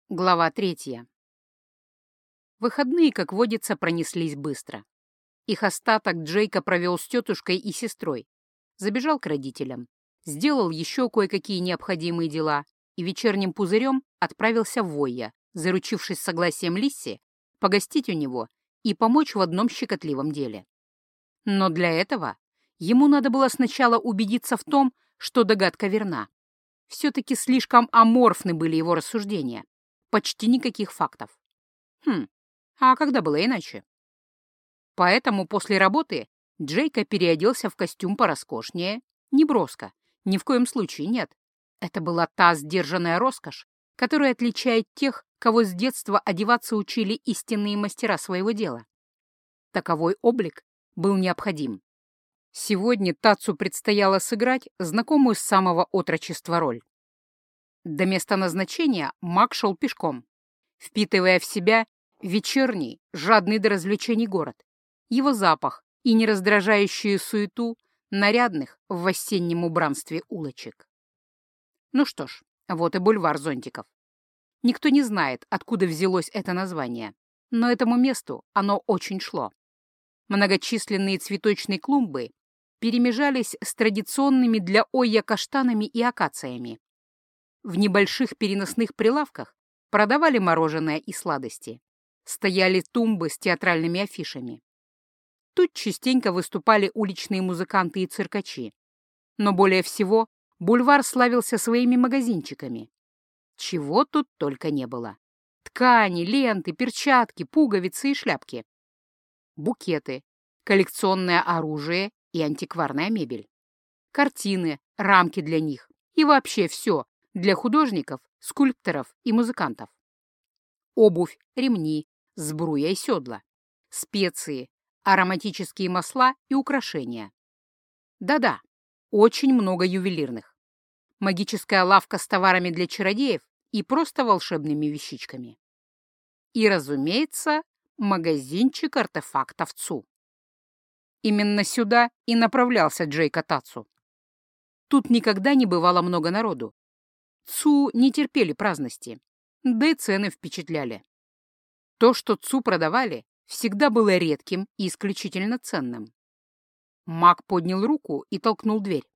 Глава 3. Выходные, как водится, пронеслись быстро. Их остаток Джейка провел с тетушкой и сестрой, забежал к родителям, сделал еще кое-какие необходимые дела и вечерним пузырем отправился в Войя, заручившись согласием Лисси погостить у него и помочь в одном щекотливом деле. Но для этого ему надо было сначала убедиться в том, что догадка верна. Все-таки слишком аморфны были его рассуждения. Почти никаких фактов. А когда было иначе? Поэтому после работы Джейка переоделся в костюм пороскошнее, не броско, ни в коем случае нет. Это была та сдержанная роскошь, которая отличает тех, кого с детства одеваться учили истинные мастера своего дела. Таковой облик был необходим. Сегодня Тацу предстояло сыграть знакомую с самого отрочества роль. До места назначения Мак шел пешком, впитывая в себя вечерний, жадный до развлечений город, его запах и нераздражающую суету нарядных в осеннем убранстве улочек. Ну что ж, вот и бульвар зонтиков. Никто не знает, откуда взялось это название, но этому месту оно очень шло. Многочисленные цветочные клумбы перемежались с традиционными для Ойя каштанами и акациями. В небольших переносных прилавках продавали мороженое и сладости. Стояли тумбы с театральными афишами. Тут частенько выступали уличные музыканты и циркачи. Но более всего бульвар славился своими магазинчиками. Чего тут только не было. Ткани, ленты, перчатки, пуговицы и шляпки. Букеты, коллекционное оружие и антикварная мебель. Картины, рамки для них и вообще все для художников, скульпторов и музыкантов. Обувь, ремни, сбруя и седла, специи, ароматические масла и украшения. Да-да, очень много ювелирных. Магическая лавка с товарами для чародеев и просто волшебными вещичками. И, разумеется, магазинчик артефактов Цу. Именно сюда и направлялся Джейка Тацу. Тут никогда не бывало много народу. Цу не терпели праздности, да и цены впечатляли. То, что Цу продавали, всегда было редким и исключительно ценным. Маг поднял руку и толкнул дверь.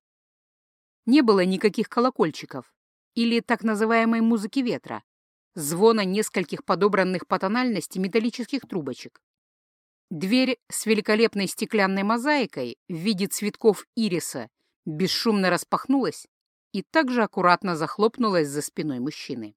Не было никаких колокольчиков или так называемой музыки ветра, звона нескольких подобранных по тональности металлических трубочек. Дверь с великолепной стеклянной мозаикой в виде цветков ириса бесшумно распахнулась и также аккуратно захлопнулась за спиной мужчины.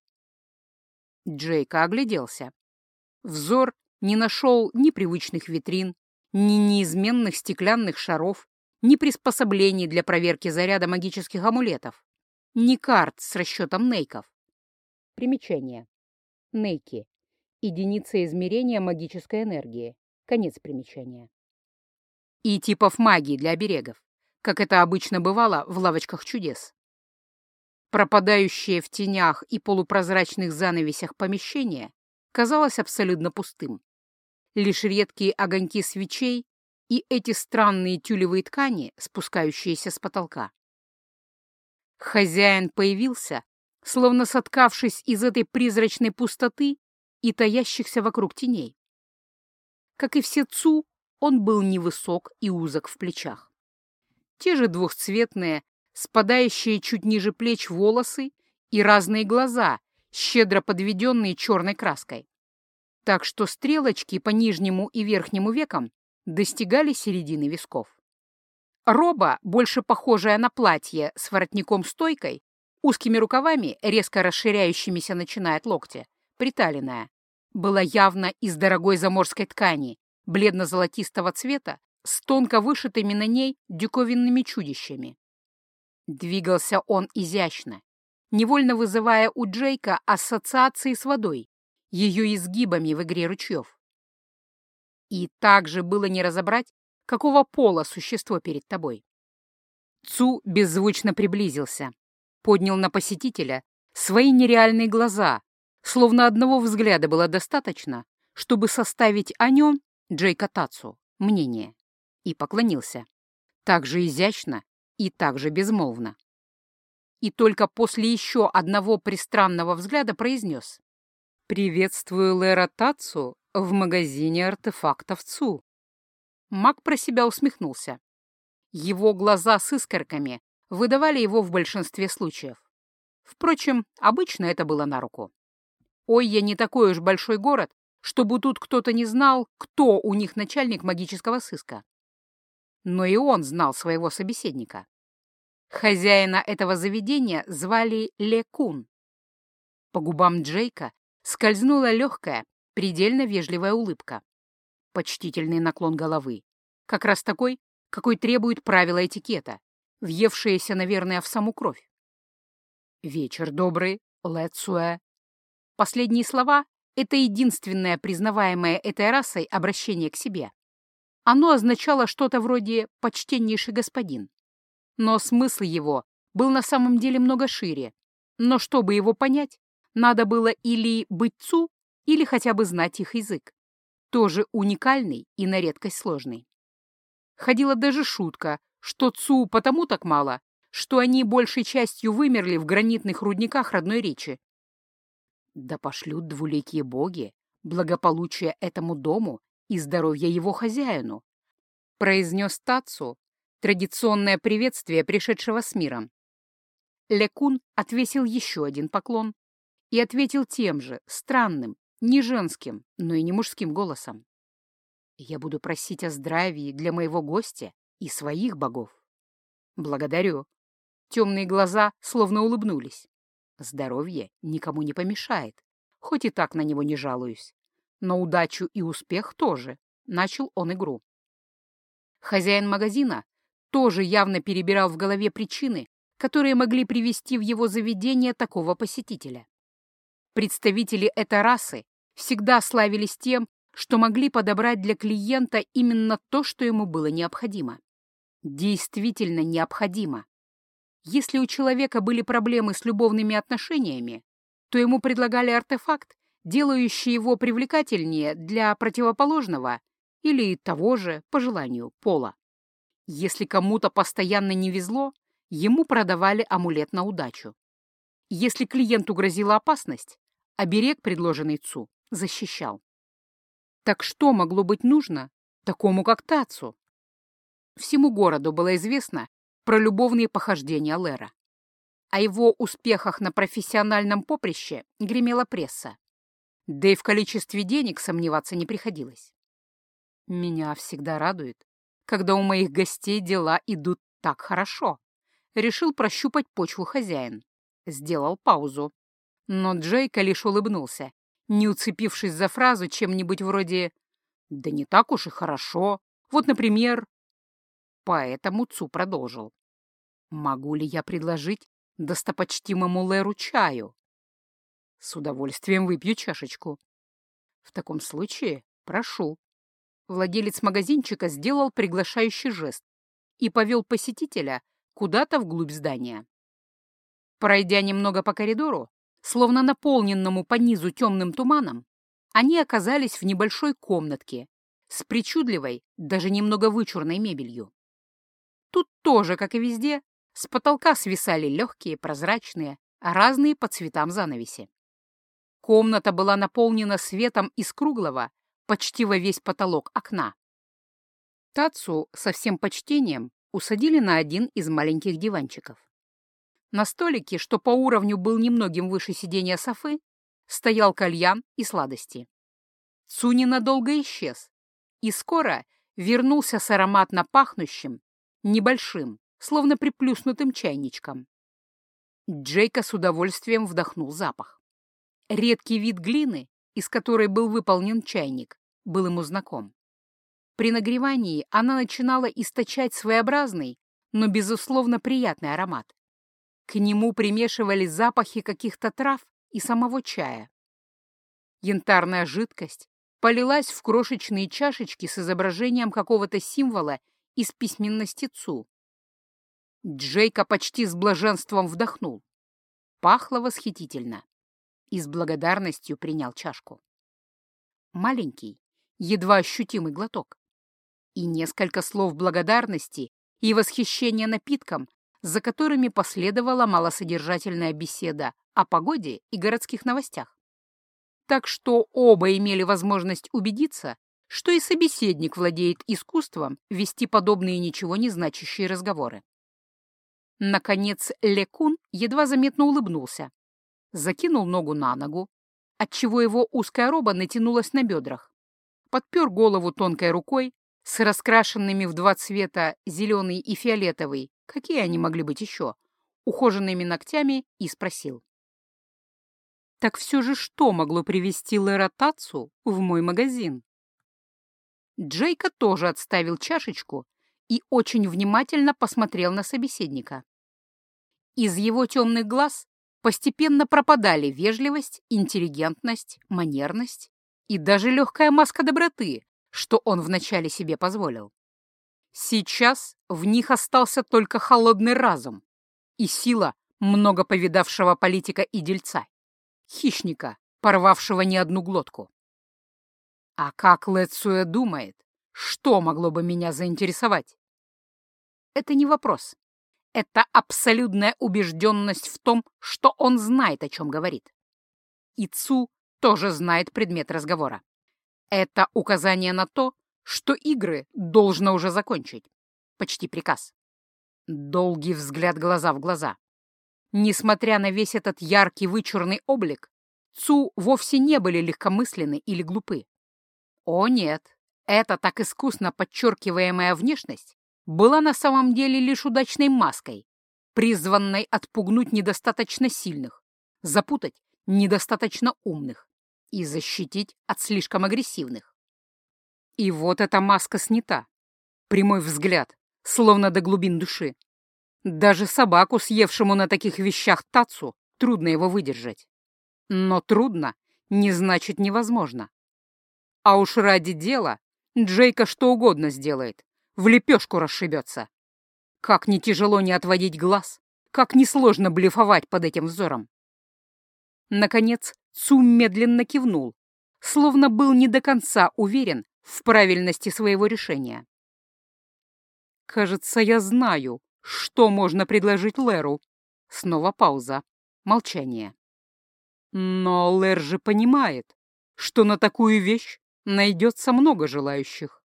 Джейка огляделся. Взор не нашел ни привычных витрин, ни неизменных стеклянных шаров, ни приспособлений для проверки заряда магических амулетов, ни карт с расчетом нейков. Примечание. Нейки. Единица измерения магической энергии. Конец примечания. И типов магии для оберегов, как это обычно бывало в лавочках чудес. Пропадающее в тенях и полупрозрачных занавесях помещение казалось абсолютно пустым. Лишь редкие огоньки свечей и эти странные тюлевые ткани, спускающиеся с потолка. Хозяин появился, словно соткавшись из этой призрачной пустоты и таящихся вокруг теней. Как и все Цу, он был невысок и узок в плечах. Те же двухцветные, спадающие чуть ниже плеч волосы и разные глаза, щедро подведенные черной краской. Так что стрелочки по нижнему и верхнему векам достигали середины висков. Роба, больше похожая на платье с воротником-стойкой, узкими рукавами, резко расширяющимися начиная от локтя, приталенная, была явно из дорогой заморской ткани, бледно-золотистого цвета, с тонко вышитыми на ней диковинными чудищами. Двигался он изящно, невольно вызывая у Джейка ассоциации с водой, ее изгибами в игре ручьев. И также было не разобрать, какого пола существо перед тобой. Цу беззвучно приблизился, поднял на посетителя свои нереальные глаза, словно одного взгляда было достаточно, чтобы составить о нем, Джейка Тацу, мнение, и поклонился, так же изящно и так же безмолвно. И только после еще одного пристранного взгляда произнес: «Приветствую Лера Тацу в магазине артефактов ЦУ». Маг про себя усмехнулся. Его глаза с искорками выдавали его в большинстве случаев. Впрочем, обычно это было на руку. Ойя не такой уж большой город, чтобы тут кто-то не знал, кто у них начальник магического сыска. Но и он знал своего собеседника. Хозяина этого заведения звали Ле Кун. По губам Джейка скользнула легкая, предельно вежливая улыбка. Почтительный наклон головы. Как раз такой, какой требует правила этикета, въевшиеся, наверное, в саму кровь. «Вечер добрый, Ле Цуэ». Последние слова — это единственное признаваемое этой расой обращение к себе. Оно означало что-то вроде «почтеннейший господин». Но смысл его был на самом деле много шире. Но чтобы его понять, надо было или быть цу, или хотя бы знать их язык. Тоже уникальный и на редкость сложный. Ходила даже шутка, что цу потому так мало, что они большей частью вымерли в гранитных рудниках родной речи. Да пошлют двуликие боги благополучие этому дому и здоровье его хозяину, произнес Тацу, традиционное приветствие пришедшего с миром. Лекун отвесил еще один поклон и ответил тем же, странным, не женским, но и не мужским голосом. «Я буду просить о здравии для моего гостя и своих богов». «Благодарю». Темные глаза словно улыбнулись. «Здоровье никому не помешает, хоть и так на него не жалуюсь. Но удачу и успех тоже», — начал он игру. Хозяин магазина тоже явно перебирал в голове причины, которые могли привести в его заведение такого посетителя. Представители этой расы всегда славились тем, что могли подобрать для клиента именно то, что ему было необходимо. Действительно необходимо. Если у человека были проблемы с любовными отношениями, то ему предлагали артефакт, делающий его привлекательнее для противоположного или того же, по желанию, пола. Если кому-то постоянно не везло, ему продавали амулет на удачу. Если клиенту грозила опасность, оберег, предложенный Цу, защищал. Так что могло быть нужно такому, как Тацу? Всему городу было известно про любовные похождения Лера. О его успехах на профессиональном поприще гремела пресса. Да и в количестве денег сомневаться не приходилось. Меня всегда радует, когда у моих гостей дела идут так хорошо. Решил прощупать почву хозяин. Сделал паузу. Но Джейка лишь улыбнулся, не уцепившись за фразу чем-нибудь вроде «да не так уж и хорошо, вот, например». Поэтому Цу продолжил. «Могу ли я предложить достопочтимому Леру чаю?» «С удовольствием выпью чашечку». «В таком случае прошу». Владелец магазинчика сделал приглашающий жест и повел посетителя куда-то вглубь здания. Пройдя немного по коридору, словно наполненному по низу темным туманом, они оказались в небольшой комнатке с причудливой, даже немного вычурной мебелью. Тут тоже, как и везде, с потолка свисали легкие, прозрачные, разные по цветам занавеси. Комната была наполнена светом из круглого, почти во весь потолок окна. Тацу со всем почтением усадили на один из маленьких диванчиков. На столике, что по уровню был немногим выше сиденья Софы, стоял кальян и сладости. Цу ненадолго исчез и скоро вернулся с ароматно пахнущим, небольшим, словно приплюснутым чайничком. Джейка с удовольствием вдохнул запах. Редкий вид глины, из которой был выполнен чайник, был ему знаком. При нагревании она начинала источать своеобразный, но, безусловно, приятный аромат. К нему примешивались запахи каких-то трав и самого чая. Янтарная жидкость полилась в крошечные чашечки с изображением какого-то символа из письменности Цу. Джейка почти с блаженством вдохнул. Пахло восхитительно. И с благодарностью принял чашку. Маленький, едва ощутимый глоток. И несколько слов благодарности и восхищения напитком, за которыми последовала малосодержательная беседа о погоде и городских новостях. Так что оба имели возможность убедиться, что и собеседник владеет искусством вести подобные ничего не значащие разговоры. Наконец Лекун едва заметно улыбнулся, закинул ногу на ногу, отчего его узкая роба натянулась на бедрах, подпер голову тонкой рукой с раскрашенными в два цвета, зеленый и фиолетовый, какие они могли быть еще, ухоженными ногтями, и спросил. «Так все же что могло привести Лера Тацу в мой магазин?» Джейка тоже отставил чашечку и очень внимательно посмотрел на собеседника. Из его темных глаз постепенно пропадали вежливость, интеллигентность, манерность и даже легкая маска доброты, что он вначале себе позволил. Сейчас в них остался только холодный разум и сила много повидавшего политика и дельца, хищника, порвавшего не одну глотку. А как Лэцуэ думает, что могло бы меня заинтересовать? Это не вопрос. Это абсолютная убежденность в том, что он знает, о чем говорит. И Цу тоже знает предмет разговора. Это указание на то, что игры должно уже закончить. Почти приказ. Долгий взгляд глаза в глаза. Несмотря на весь этот яркий вычурный облик, Цу вовсе не были легкомысленны или глупы. О нет, эта так искусно подчеркиваемая внешность была на самом деле лишь удачной маской, призванной отпугнуть недостаточно сильных, запутать недостаточно умных и защитить от слишком агрессивных. И вот эта маска снята. Прямой взгляд, словно до глубин души. Даже собаку, съевшему на таких вещах Тацу, трудно его выдержать. Но трудно не значит невозможно. А уж ради дела Джейка что угодно сделает, в лепешку расшибется. Как не тяжело не отводить глаз, как несложно блефовать под этим взором. Наконец Цу медленно кивнул, словно был не до конца уверен в правильности своего решения. «Кажется, я знаю, что можно предложить Леру». Снова пауза, молчание. «Но Лер же понимает, что на такую вещь найдется много желающих».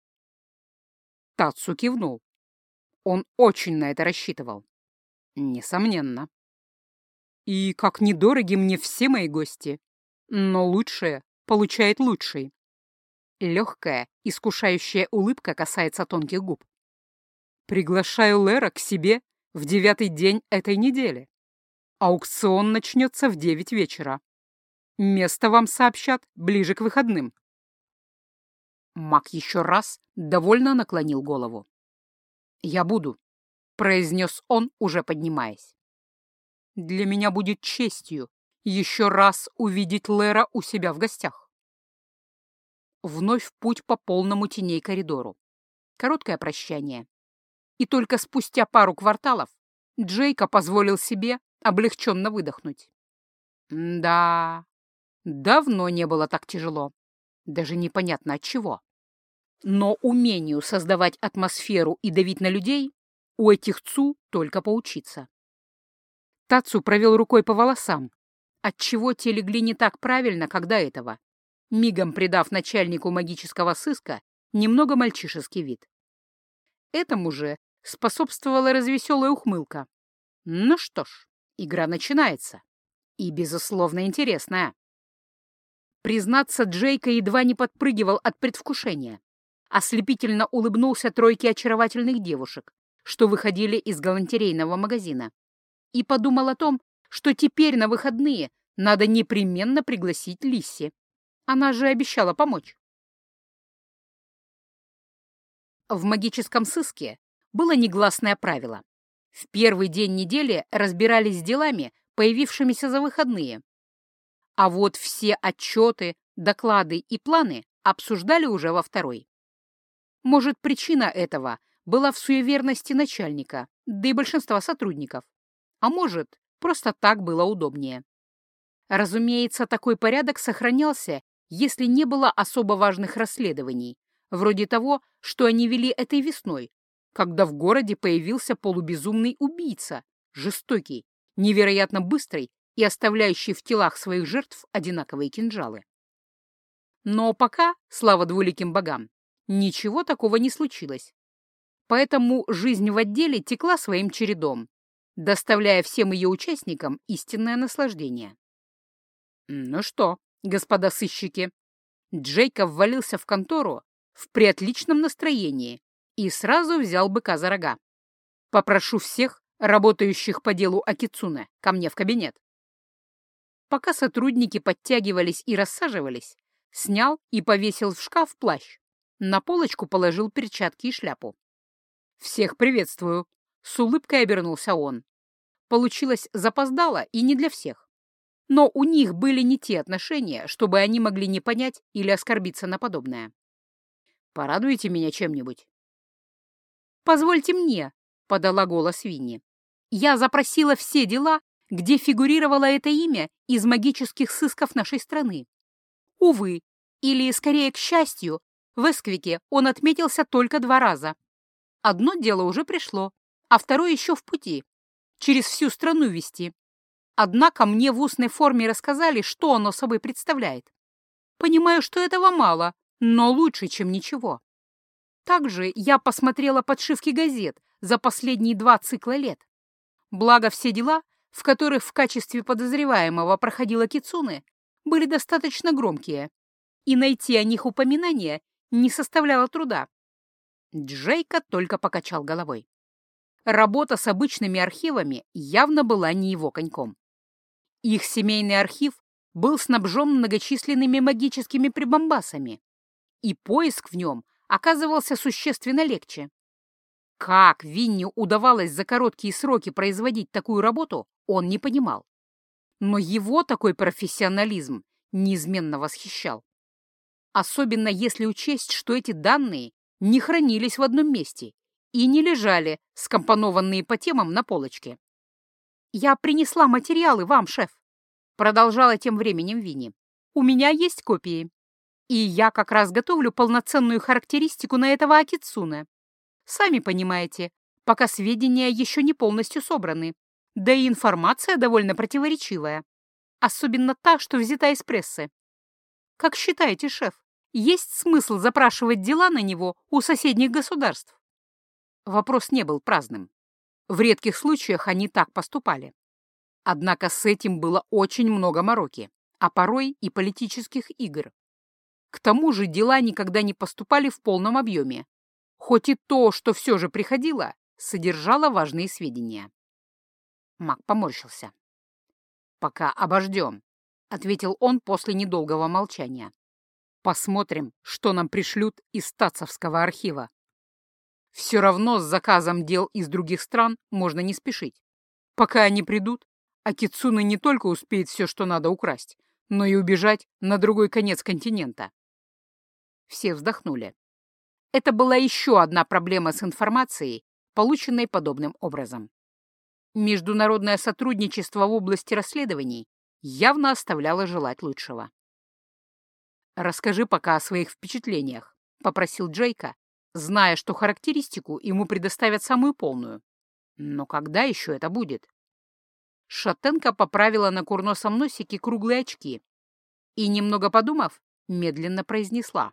Тацу кивнул. Он очень на это рассчитывал. Несомненно. И как недороги мне все мои гости, но лучшее получает лучший. Легкая, искушающая улыбка касается тонких губ. Приглашаю Лера к себе в 9-й день этой недели. Аукцион начнется в 9 вечера. Место вам сообщат ближе к выходным. Маг еще раз довольно наклонил голову. «Я буду», — произнес он, уже поднимаясь. «Для меня будет честью еще раз увидеть Лера у себя в гостях». Вновь в путь по полному теней коридору. Короткое прощание. И только спустя пару кварталов Джейка позволил себе облегченно выдохнуть. Да, давно не было так тяжело. Даже непонятно от чего. Но умению создавать атмосферу и давить на людей у этих Цу только поучиться. Тацу провел рукой по волосам, отчего те легли не так правильно, как до этого, мигом придав начальнику магического сыска немного мальчишеский вид. Этому же способствовала развеселая ухмылка. Ну что ж, игра начинается. И, безусловно, интересная. Признаться, Джейка едва не подпрыгивал от предвкушения. Ослепительно улыбнулся тройке очаровательных девушек, что выходили из галантерейного магазина, и подумал о том, что теперь на выходные надо непременно пригласить Лисси. Она же обещала помочь. В магическом сыске было негласное правило. В первый день недели разбирались с делами, появившимися за выходные. А вот все отчеты, доклады и планы обсуждали уже во второй. Может, причина этого была в суеверности начальника, да и большинства сотрудников. А может, просто так было удобнее. Разумеется, такой порядок сохранялся, если не было особо важных расследований, вроде того, что они вели этой весной, когда в городе появился полубезумный убийца, жестокий, невероятно быстрый и оставляющий в телах своих жертв одинаковые кинжалы. Но пока, слава двуликим богам, ничего такого не случилось. Поэтому жизнь в отделе текла своим чередом, доставляя всем ее участникам истинное наслаждение. Ну что, господа сыщики, Джейкоб ввалился в контору в преотличном настроении и сразу взял быка за рога. Попрошу всех, работающих по делу Акицуне, ко мне в кабинет. Пока сотрудники подтягивались и рассаживались, снял и повесил в шкаф плащ. На полочку положил перчатки и шляпу. «Всех приветствую!» — с улыбкой обернулся он. Получилось запоздало и не для всех. Но у них были не те отношения, чтобы они могли не понять или оскорбиться на подобное. «Порадуйте меня чем-нибудь?» «Позвольте мне», — подала голос Винни. «Я запросила все дела, где фигурировало это имя из магических сысков нашей страны. Увы, или, скорее, к счастью, в Эсквике он отметился только 2 раза. Одно дело уже пришло, а второе еще в пути. Через всю страну везти. Однако мне в устной форме рассказали, что оно собой представляет. Понимаю, что этого мало, но лучше, чем ничего. Также я посмотрела подшивки газет за последние 2 цикла лет. Благо все дела, в которых в качестве подозреваемого проходила Кицуне, были достаточно громкие, и найти о них упоминания не составляло труда. Джейка только покачал головой. Работа с обычными архивами явно была не его коньком. Их семейный архив был снабжен многочисленными магическими прибамбасами, и поиск в нем оказывался существенно легче. Как Винни удавалось за короткие сроки производить такую работу, он не понимал. Но его такой профессионализм неизменно восхищал. Особенно если учесть, что эти данные не хранились в одном месте и не лежали, скомпонованные по темам на полочке. «Я принесла материалы вам, шеф», — продолжала тем временем Винни. «У меня есть копии. И я как раз готовлю полноценную характеристику на этого Акицуне. Сами понимаете, пока сведения еще не полностью собраны, да и информация довольно противоречивая. Особенно та, что взята из прессы. Как считаете, шеф, есть смысл запрашивать дела на него у соседних государств?» Вопрос не был праздным. В редких случаях они так поступали. Однако с этим было очень много мороки, а порой и политических игр. К тому же дела никогда не поступали в полном объеме, хоть и то, что все же приходило, содержало важные сведения. Маг поморщился. «Пока обождем», — ответил он после недолгого молчания. «Посмотрим, что нам пришлют из статсовского архива. Все равно с заказом дел из других стран можно не спешить. Пока они придут, Акицуне не только успеет все, что надо, украсть, но и убежать на другой конец континента». Все вздохнули. Это была еще одна проблема с информацией, полученной подобным образом. Международное сотрудничество в области расследований явно оставляло желать лучшего. «Расскажи пока о своих впечатлениях», — попросил Джейка, зная, что характеристику ему предоставят самую полную. Но когда еще это будет? Шатенко поправила на курносом носике круглые очки и, немного подумав, медленно произнесла.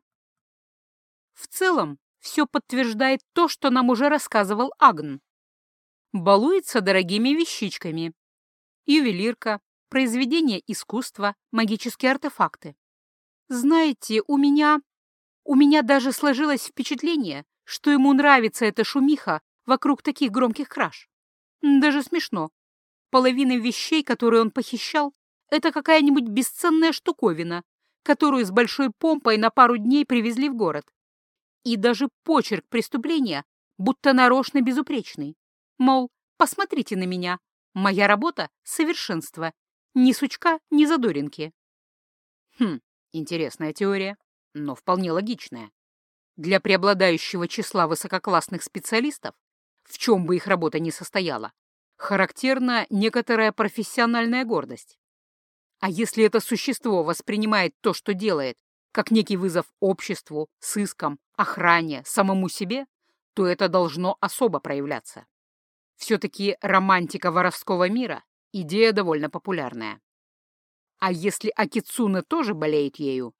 «В целом, все подтверждает то, что нам уже рассказывал Агн. Балуется дорогими вещичками. Ювелирка, произведения искусства, магические артефакты. Знаете, у меня даже сложилось впечатление, что ему нравится эта шумиха вокруг таких громких краж. Даже смешно. Половина вещей, которые он похищал, это какая-нибудь бесценная штуковина, которую с большой помпой на пару дней привезли в город. И даже почерк преступления будто нарочно безупречный. Мол, посмотрите на меня, моя работа — совершенство. Ни сучка, ни задоринки. Интересная теория, но вполне логичная. Для преобладающего числа высококлассных специалистов, в чем бы их работа ни состояла, характерна некоторая профессиональная гордость. А если это существо воспринимает то, что делает, как некий вызов обществу, сыскам, охране, самому себе, то это должно особо проявляться. Все-таки романтика воровского мира — идея довольно популярная. А если Акицуне тоже болеет ею,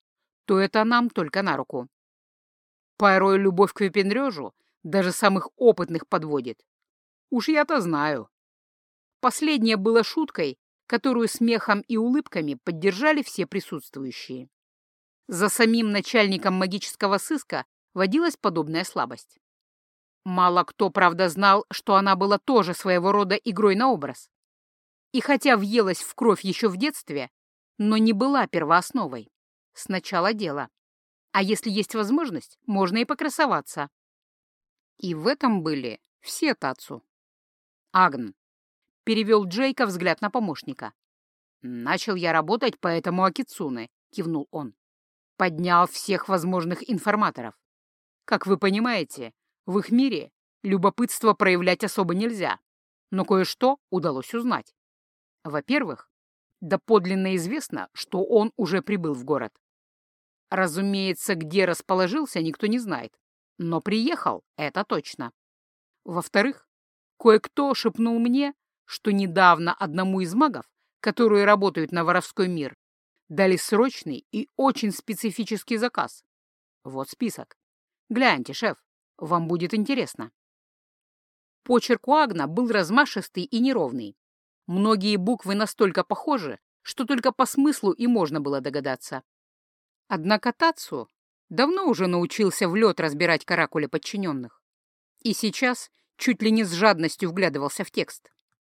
то это нам только на руку. Порой любовь к выпендрежу даже самых опытных подводит. Уж я-то знаю. Последнее было шуткой, которую смехом и улыбками поддержали все присутствующие. За самим начальником магического сыска водилась подобная слабость. Мало кто, правда, знал, что она была тоже своего рода игрой на образ. И хотя въелась в кровь еще в детстве, но не была первоосновой. Сначала дело. А если есть возможность, можно и покрасоваться. И в этом были все Тацу. Агн. Перевел Джейка взгляд на помощника. «Начал я работать по этому Акицуне», — кивнул он. «Поднял всех возможных информаторов. Как вы понимаете, в их мире любопытство проявлять особо нельзя, но кое-что удалось узнать. Во-первых, доподлинно известно, что он уже прибыл в город. Разумеется, где расположился, никто не знает, но приехал, это точно. Во-вторых, кое-кто шепнул мне, что недавно одному из магов, которые работают на воровской мир, дали срочный и очень специфический заказ. Вот список. Гляньте, шеф, вам будет интересно». Почерк у Агна был размашистый и неровный. Многие буквы настолько похожи, что только по смыслу и можно было догадаться. Однако Тацу давно уже научился в лед разбирать каракули подчиненных. И сейчас чуть ли не с жадностью вглядывался в текст.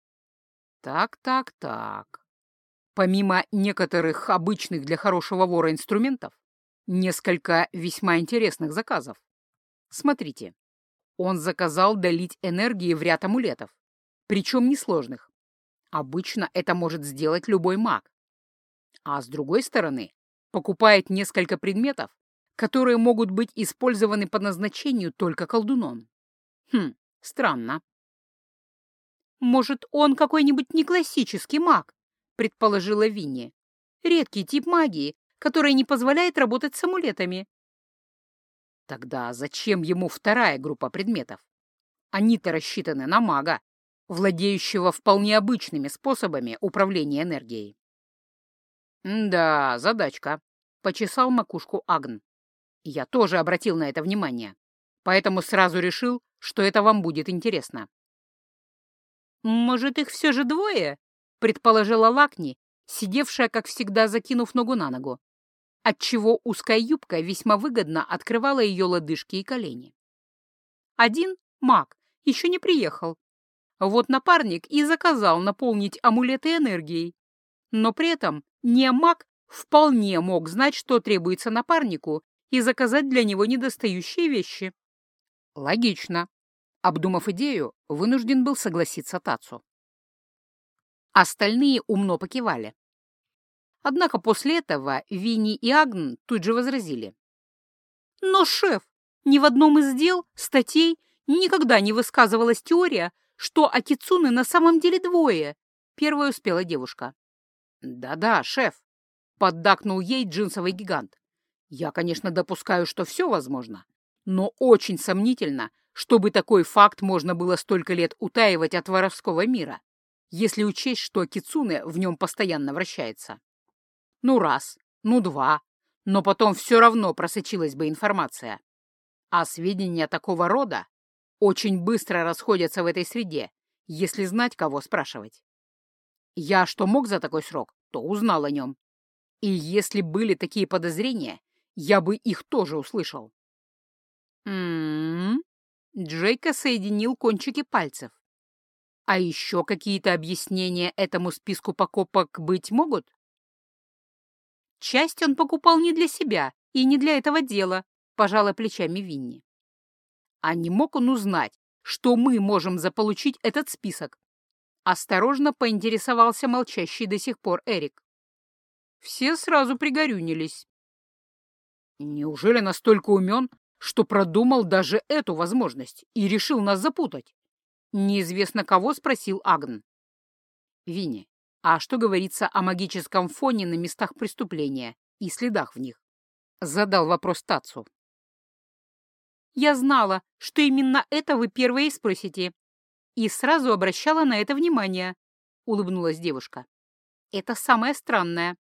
Так. Помимо некоторых обычных для хорошего вора инструментов, несколько весьма интересных заказов. Смотрите, он заказал долить энергии в ряд амулетов, причем несложных. Обычно это может сделать любой маг. А с другой стороны, покупает несколько предметов, которые могут быть использованы по назначению только колдуном. Странно. «Может, он какой-нибудь неклассический маг?» — предположила Винни. «Редкий тип магии, который не позволяет работать с амулетами». Тогда зачем ему вторая группа предметов? Они-то рассчитаны на мага, владеющего вполне обычными способами управления энергией. «Да, задачка», — почесал макушку Агн. «Я тоже обратил на это внимание, поэтому сразу решил, что это вам будет интересно». «Может, их все же двое?» — предположила Лакни, сидевшая, как всегда, закинув ногу на ногу, отчего узкая юбка весьма выгодно открывала ее лодыжки и колени. Один, маг, еще не приехал. Вот напарник и заказал наполнить амулеты энергией. Но при этом не маг вполне мог знать, что требуется напарнику, и заказать для него недостающие вещи. Логично. Обдумав идею, вынужден был согласиться Тацу. Остальные умно покивали. Однако после этого Винни и Агн тут же возразили. «Но, шеф, ни в одном из дел, статей никогда не высказывалась теория, что Акицуны на самом деле двое», — первая успела девушка. «Да-да, шеф», — поддакнул ей джинсовый гигант. «Я, конечно, допускаю, что все возможно, но очень сомнительно, чтобы такой факт можно было столько лет утаивать от воровского мира, если учесть, что Кицуне в нем постоянно вращается. Ну раз, ну два, но потом все равно просочилась бы информация. А сведения такого рода очень быстро расходятся в этой среде, если знать, кого спрашивать. Я что мог за такой срок, то узнал о нем. И если были такие подозрения, я бы их тоже услышал». Джейка соединил кончики пальцев. «А еще какие-то объяснения этому списку покупок быть могут?» «Часть он покупал не для себя и не для этого дела», — пожала плечами Винни. «А не мог он узнать, что мы можем заполучить этот список?» Осторожно поинтересовался молчащий до сих пор Эрик. Все сразу пригорюнились. «Неужели настолько умен, что продумал даже эту возможность и решил нас запутать?» Неизвестно кого спросил Агн. «Винни, а что говорится о магическом фоне на местах преступления и следах в них?» Задал вопрос Тацу. «Я знала, что именно это вы первые спросите, и сразу обращала на это внимание», — улыбнулась девушка. «Это самое странное.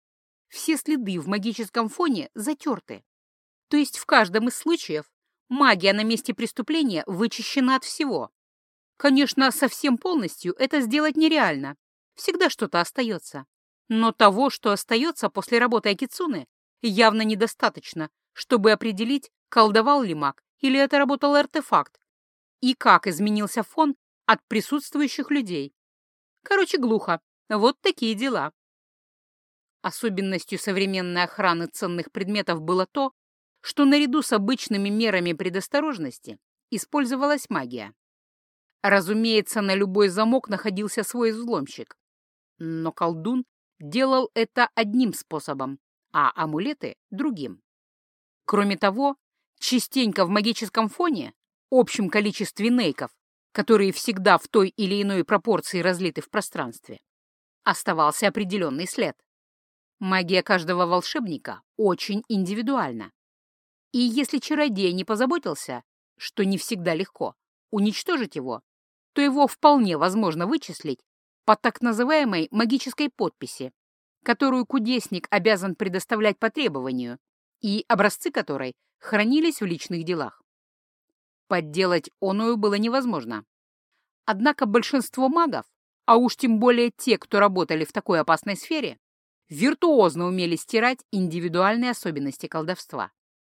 все следы в магическом фоне затерты. То есть в каждом из случаев магия на месте преступления вычищена от всего. Конечно, совсем полностью это сделать нереально. Всегда что-то остается. Но того, что остается после работы Акицуне, явно недостаточно, чтобы определить, колдовал ли маг или это работал артефакт, и как изменился фон от присутствующих людей. Короче, глухо. Вот такие дела. Особенностью современной охраны ценных предметов было то, что наряду с обычными мерами предосторожности использовалась магия. Разумеется, на любой замок находился свой взломщик, но колдун делал это одним способом, а амулеты — другим. Кроме того, частенько в магическом фоне, общем количестве нейков, которые всегда в той или иной пропорции разлиты в пространстве, оставался определенный след. Магия каждого волшебника очень индивидуальна. И если чародей не позаботился, что не всегда легко, уничтожить его, то его вполне возможно вычислить по так называемой магической подписи, которую кудесник обязан предоставлять по требованию, и образцы которой хранились в личных делах. Подделать оную было невозможно. Однако большинство магов, а уж тем более те, кто работали в такой опасной сфере, виртуозно умели стирать индивидуальные особенности колдовства.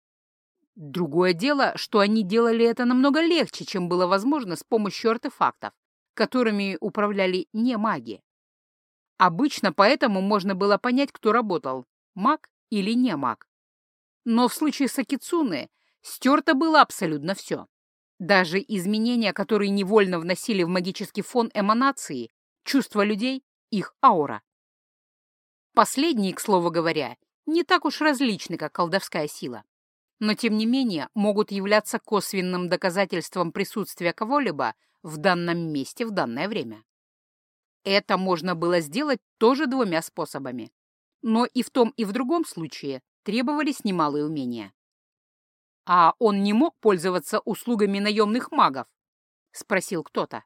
Другое дело, что они делали это намного легче, чем было возможно с помощью артефактов, которыми управляли не маги. Обычно поэтому можно было понять, кто работал, маг или не маг. Но в случае с Акицуне стерто было абсолютно все. Даже изменения, которые невольно вносили в магический фон эманации, чувства людей, их аура. Последние, к слову говоря, не так уж различны, как колдовская сила, но тем не менее могут являться косвенным доказательством присутствия кого-либо в данном месте в данное время. Это можно было сделать тоже двумя способами, но и в том, и в другом случае требовались немалые умения. «А он не мог пользоваться услугами наемных магов?» — спросил кто-то.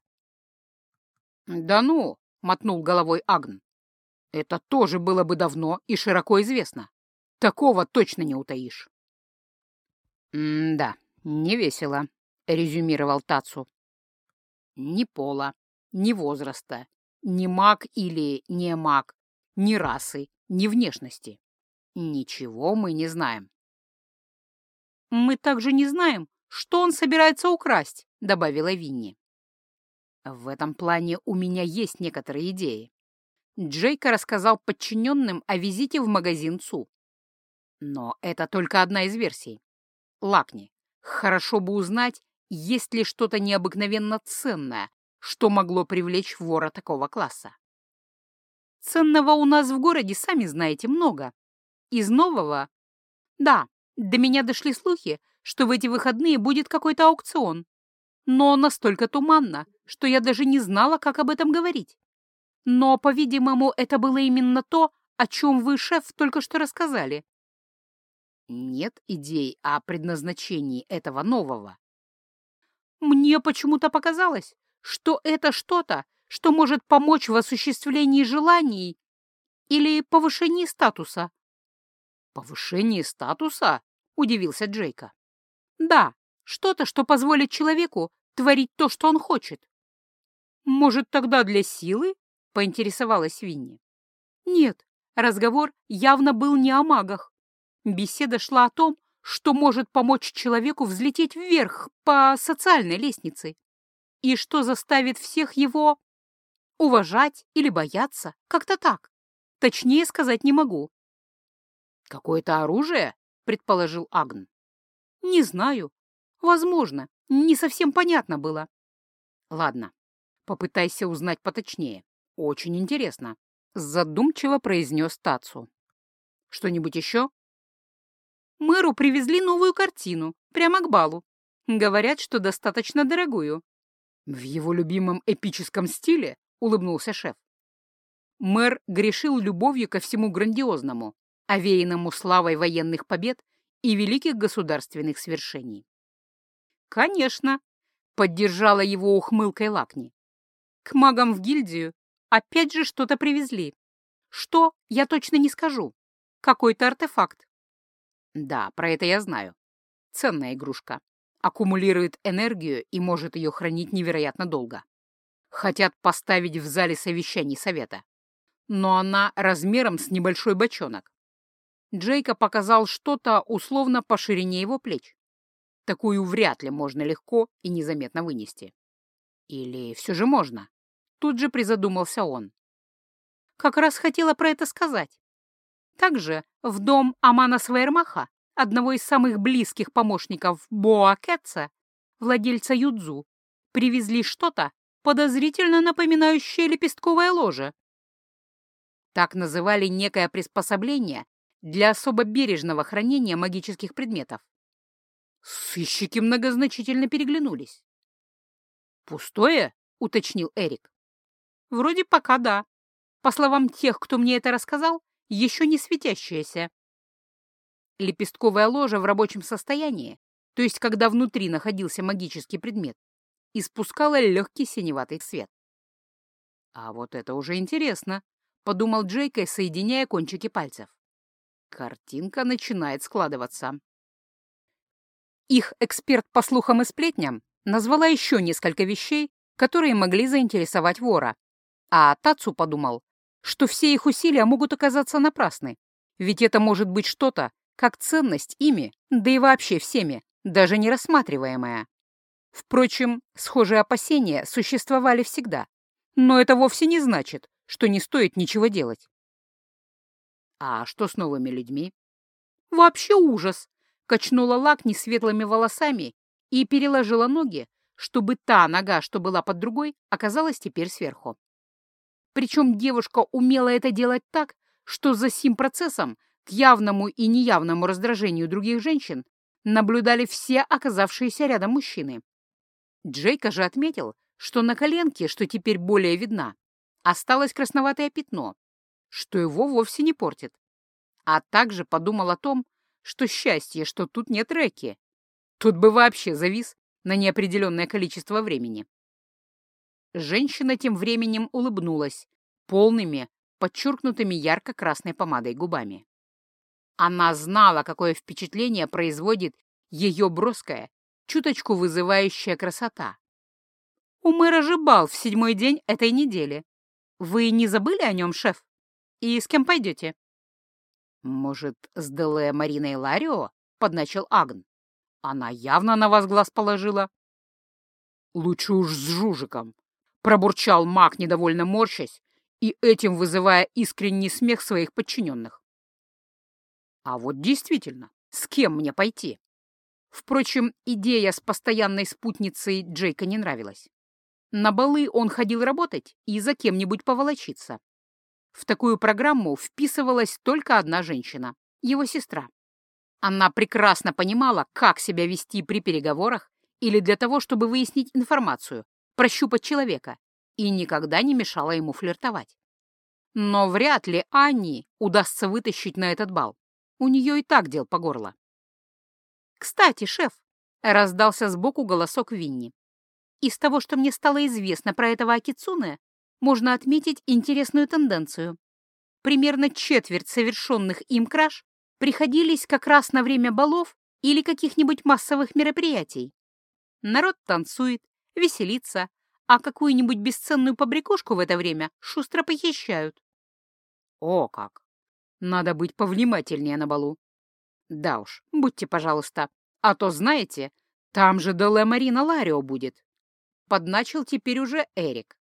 «Да ну!» — мотнул головой Агн. «Это тоже было бы давно и широко известно. Такого точно не утаишь». «Да, не весело», — резюмировал Тацу. «Ни пола, ни возраста, ни маг или не маг, ни расы, ни внешности. Ничего мы не знаем». «Мы также не знаем, что он собирается украсть», — добавила Винни. «В этом плане у меня есть некоторые идеи». Джейка рассказал подчиненным о визите в магазин ЦУ. Но это только одна из версий. Лакни, хорошо бы узнать, есть ли что-то необыкновенно ценное, что могло привлечь вора такого класса. Ценного у нас в городе, сами знаете, много. Из нового? Да, до меня дошли слухи, что в эти выходные будет какой-то аукцион. Но настолько туманно, что я даже не знала, как об этом говорить. Но, по-видимому, это было именно то, о чем вы, шеф, только что рассказали. Нет идей о предназначении этого нового. Мне почему-то показалось, что это что-то, что может помочь в осуществлении желаний или повышении статуса. «Повышение статуса?» — удивился Джейка. «Да, что-то, что позволит человеку творить то, что он хочет». «Может, тогда для силы?» — поинтересовалась Винни. «Нет, разговор явно был не о магах. Беседа шла о том, что может помочь человеку взлететь вверх по социальной лестнице и что заставит всех его уважать или бояться, как-то так. Точнее сказать не могу». «Какое-то оружие?» — предположил Агн. «Не знаю. Возможно, не совсем понятно было». «Ладно, попытайся узнать поточнее. Очень интересно», — задумчиво произнес Тацу. «Что-нибудь еще?» «Мэру привезли новую картину, прямо к балу. Говорят, что достаточно дорогую». «В его любимом эпическом стиле?» — улыбнулся шеф. Мэр грешил любовью ко всему грандиозному, овеянному славой военных побед и великих государственных свершений. «Конечно», — поддержала его ухмылкой Лакни. «К магам в гильдию опять же что-то привезли. Что, я точно не скажу. Какой-то артефакт. Да, про это я знаю. Ценная игрушка. Аккумулирует энергию и может ее хранить невероятно долго. Хотят поставить в зале совещаний совета. Но она размером с небольшой бочонок. Джейка показал что-то условно по ширине его плеч. Такую вряд ли можно легко и незаметно вынести. Или все же можно? Тут же призадумался он. Как раз хотела про это сказать. Также в дом Амана Свейрмаха, одного из самых близких помощников Боа Кетца, владельца Юдзу, привезли что-то, подозрительно напоминающее лепестковое ложе. Так называли некое приспособление для особо бережного хранения магических предметов. Сыщики многозначительно переглянулись. «Пустое?» — уточнил Эрик. «Вроде пока да. По словам тех, кто мне это рассказал, еще не светящееся. Лепестковая ложа в рабочем состоянии, то есть когда внутри находился магический предмет, испускала легкий синеватый свет. «А вот это уже интересно», — подумал Джейка, соединяя кончики пальцев. Картинка начинает складываться. Их эксперт по слухам и сплетням назвала еще несколько вещей, которые могли заинтересовать вора. А Тацу подумал, что все их усилия могут оказаться напрасны, ведь это может быть что-то, как ценность ими, да и вообще всеми, даже не рассматриваемая. Впрочем, схожие опасения существовали всегда, но это вовсе не значит, что не стоит ничего делать. А что с новыми людьми? Вообще ужас! Качнула Лакни светлыми волосами и переложила ноги, чтобы та нога, что была под другой, оказалась теперь сверху. Причем девушка умела это делать так, что за сим процессом к явному и неявному раздражению других женщин наблюдали все оказавшиеся рядом мужчины. Джейка же отметил, что на коленке, что теперь более видна, осталось красноватое пятно, что его вовсе не портит. А также подумал о том, что счастье, что тут нет Рекки. Тут бы вообще завис на неопределенное количество времени. Женщина тем временем улыбнулась полными, подчеркнутыми ярко-красной помадой губами. Она знала, какое впечатление производит ее броская, чуточку вызывающая красота. У мэра же бал в 7-й день этой недели. Вы не забыли о нем, шеф? И с кем пойдете? Может, с Деле Мариной Ларио? Подначил Агн. Она явно на вас глаз положила. Лучше уж с Жужиком. Пробурчал маг, недовольно морщась, и этим вызывая искренний смех своих подчиненных. А вот действительно, с кем мне пойти? Впрочем, идея с постоянной спутницей Джейка не нравилась. На балы он ходил работать и за кем-нибудь поволочиться. В такую программу вписывалась только одна женщина — его сестра. Она прекрасно понимала, как себя вести при переговорах или для того, чтобы выяснить информацию, прощупать человека, и никогда не мешала ему флиртовать. Но вряд ли Анни удастся вытащить на этот бал. У нее и так дел по горло. «Кстати, шеф», — раздался сбоку голосок Винни, «из того, что мне стало известно про этого Акицуне, можно отметить интересную тенденцию. Примерно четверть совершенных им краж приходились как раз на время балов или каких-нибудь массовых мероприятий. Народ танцует, веселится, а какую-нибудь бесценную побрякушку в это время шустро похищают». «О как! Надо быть повнимательнее на балу. Да уж, будьте, пожалуйста, а то, знаете, там же Деле Марина Ларио будет». Подначил теперь уже Эрик.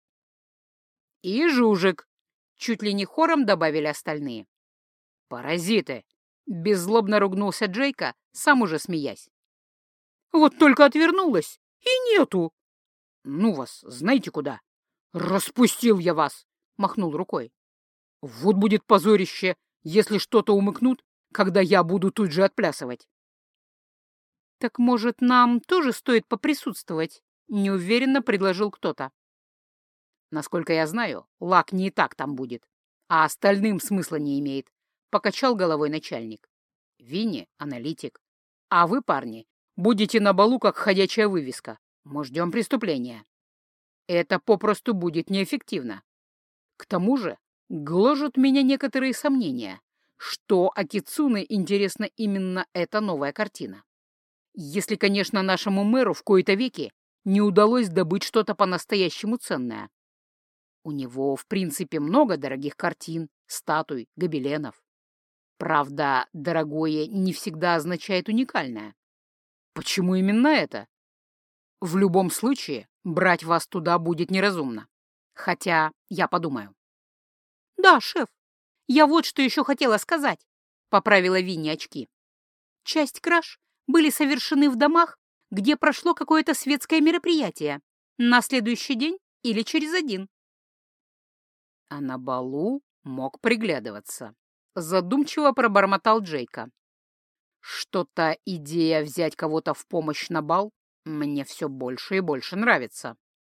«И Жужик», — чуть ли не хором добавили остальные. «Паразиты!» — беззлобно ругнулся Джейка, сам уже смеясь. «Вот только отвернулась, и нету!» «Ну вас, знаете куда?» «Распустил я вас!» — махнул рукой. «Вот будет позорище, если что-то умыкнут, когда я буду тут же отплясывать». «Так, может, нам тоже стоит поприсутствовать?» — неуверенно предложил кто-то. «Насколько я знаю, Лак не и так там будет, а остальным смысла не имеет», — покачал головой начальник. «Винни — аналитик. А вы, парни, будете на балу, как ходячая вывеска. Мы ждем преступления. Это попросту будет неэффективно. К тому же гложут меня некоторые сомнения, что Акицуне интересна именно эта новая картина. Если, конечно, нашему мэру в кои-то веки не удалось добыть что-то по-настоящему ценное. У него, в принципе, много дорогих картин, статуй, гобеленов. Правда, дорогое не всегда означает уникальное. Почему именно это? В любом случае, брать вас туда будет неразумно. Хотя я подумаю. «Да, шеф, я вот что еще хотела сказать», — поправила Винни очки. «Часть краж были совершены в домах, где прошло какое-то светское мероприятие, на следующий день или через один». А на балу мог приглядываться. Задумчиво пробормотал Джейка. Что-то идея взять кого-то в помощь на бал мне все больше и больше нравится.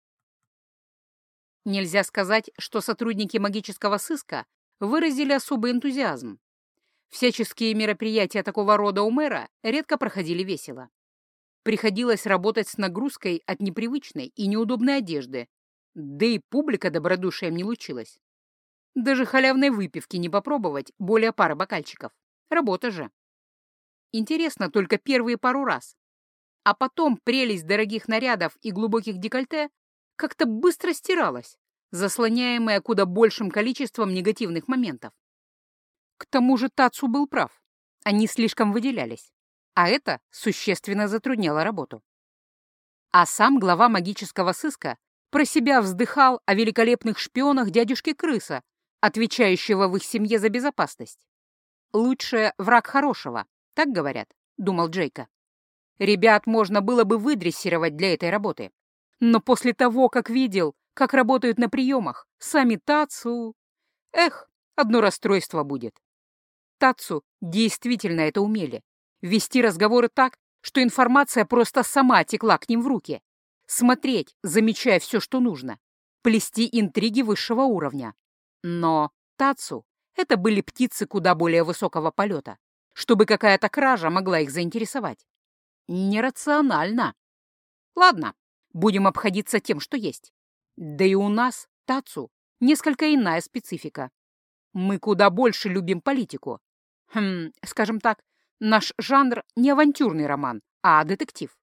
Нельзя сказать, что сотрудники магического сыска выразили особый энтузиазм. Всяческие мероприятия такого рода у мэра редко проходили весело. Приходилось работать с нагрузкой от непривычной и неудобной одежды, да и публика добродушием не лучилась. Даже халявной выпивки не попробовать более пары бокальчиков. Работа же. Интересно только первые пару раз. А потом прелесть дорогих нарядов и глубоких декольте как-то быстро стиралась, заслоняемая куда большим количеством негативных моментов. К тому же Тацу был прав. Они слишком выделялись, а это существенно затрудняло работу. А сам глава магического сыска про себя вздыхал о великолепных шпионах дядюшки Крыса, отвечающего в их семье за безопасность. «Лучше враг хорошего», так говорят, думал Джейка. Ребят можно было бы выдрессировать для этой работы. Но после того, как видел, как работают на приемах, сами Тацу... одно расстройство будет. Тацу действительно это умели. Вести разговоры так, что информация просто сама текла к ним в руки. Смотреть, замечая все, что нужно. Плести интриги высшего уровня. Но Тацу — это были птицы куда более высокого полета, чтобы какая-то кража могла их заинтересовать. Нерационально. Ладно, будем обходиться тем, что есть. Да и у нас, Тацу, несколько иная специфика. Мы куда больше любим политику. Скажем так, наш жанр не авантюрный роман, а детектив.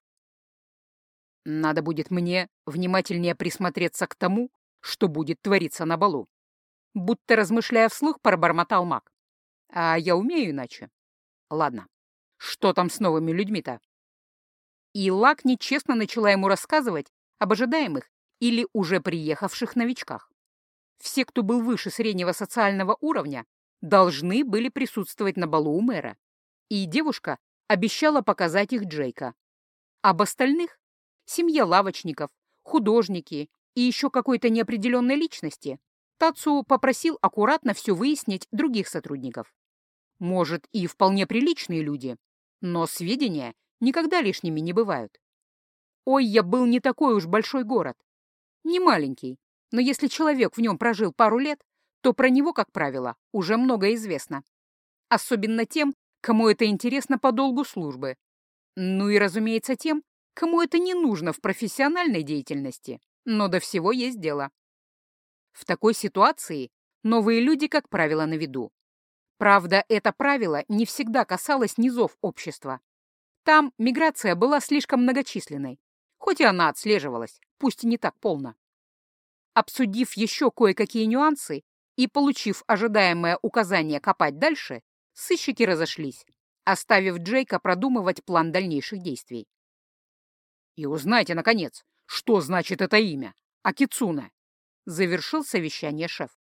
Надо будет мне внимательнее присмотреться к тому, что будет твориться на балу. Будто размышляя вслух, пробормотал маг. А я умею иначе. Ладно, что там с новыми людьми-то? И Лак нечестно начала ему рассказывать об ожидаемых или уже приехавших новичках. Все, кто был выше среднего социального уровня, должны были присутствовать на балу у мэра. И девушка обещала показать их Джейка. Об остальных — семье лавочников, художники и еще какой-то неопределенной личности — Тацу попросил аккуратно все выяснить других сотрудников. Может, и вполне приличные люди, но сведения никогда лишними не бывают. Ойя был не такой уж большой город. Не маленький, но если человек в нем прожил пару лет, то про него, как правило, уже многое известно. Особенно тем, кому это интересно по долгу службы. Ну и, разумеется, тем, кому это не нужно в профессиональной деятельности, но до всего есть дело. В такой ситуации новые люди, как правило, на виду. Правда, это правило не всегда касалось низов общества. Там миграция была слишком многочисленной, хоть и она отслеживалась, пусть и не так полно. Обсудив еще кое-какие нюансы и получив ожидаемое указание копать дальше, сыщики разошлись, оставив Джейка продумывать план дальнейших действий. «И узнайте, наконец, что значит это имя — Акицуне», — завершил совещание шеф.